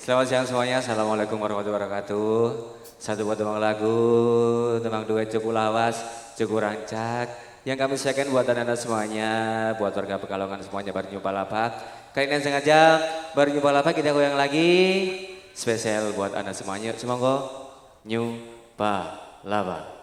Selamat siang semuanya, Assalamualaikum warahmatullahi wabarakatuh. Satu buat temang lagu, temang duet Cukup Lawas, Cukup Rancak. Yang kami siapkan buat anda semuanya, buat warga Pekalongan semuanya berjumpa lapak. Kali ini sengaja berjumpa lapak kita goyang lagi. Spesial buat anda semuanya, semoga nyumpa lapak.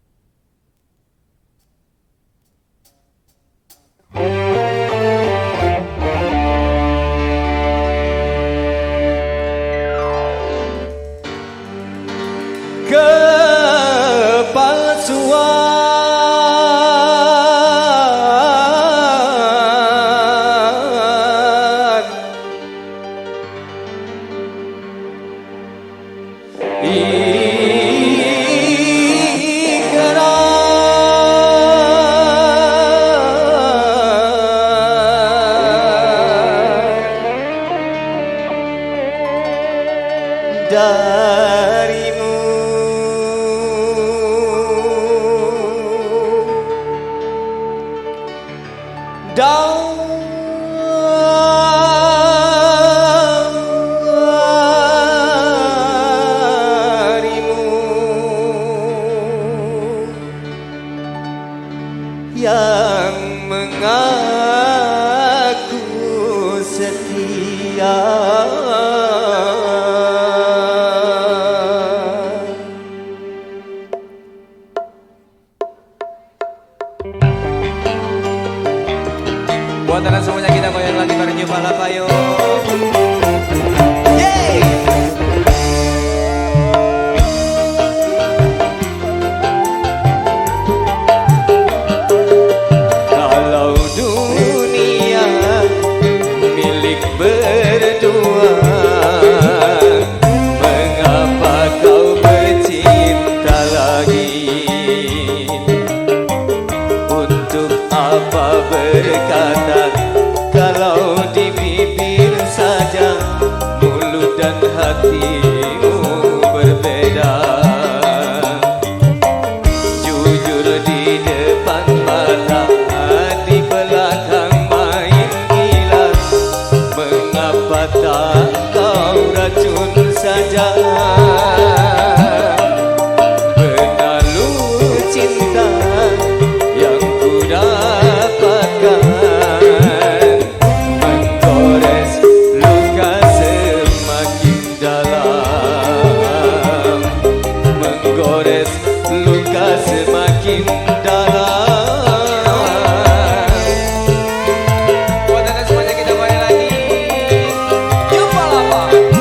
Darimu yang mengaku setia. Buat anda semuanya kita goyang lagi berjumpa lapak yuk. Kalau dunia milik berdua, mengapa kau bercinta lagi? Untuk apa berkata kalau di bibir saja mulut dan hatimu berbeda? Jujur di depan mata, di belakang main gila. Mengapa tak kau racun saja? Benalu cinta yang ku dapatkan, menggores luka semakin dalam, menggores luka semakin dalam. Buat anda semuanya kita goyang lagi. Jumpa lapak.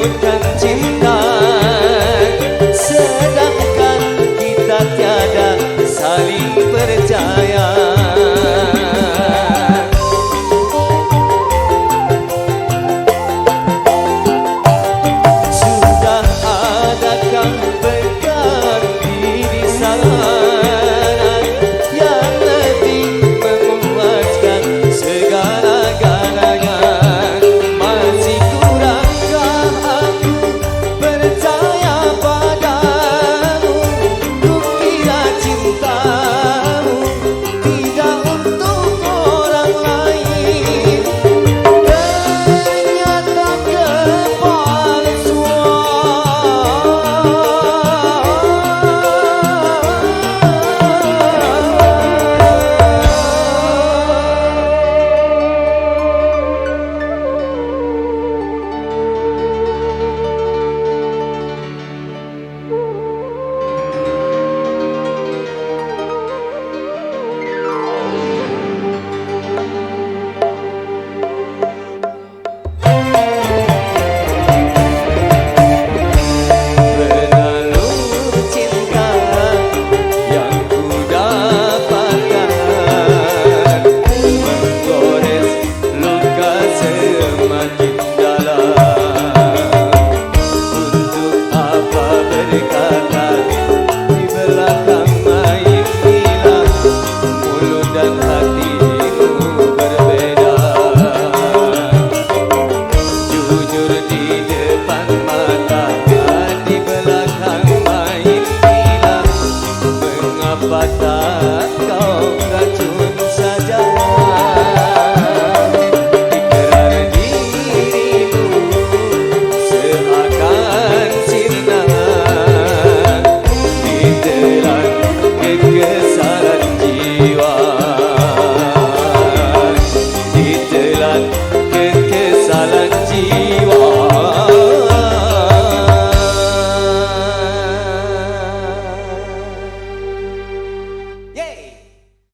menyebutkan cinta